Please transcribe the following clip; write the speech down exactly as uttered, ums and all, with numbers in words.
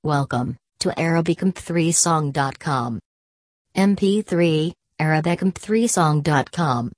Welcome to Arabic M P three song dot com. M P three, Arabic M P three song dot com.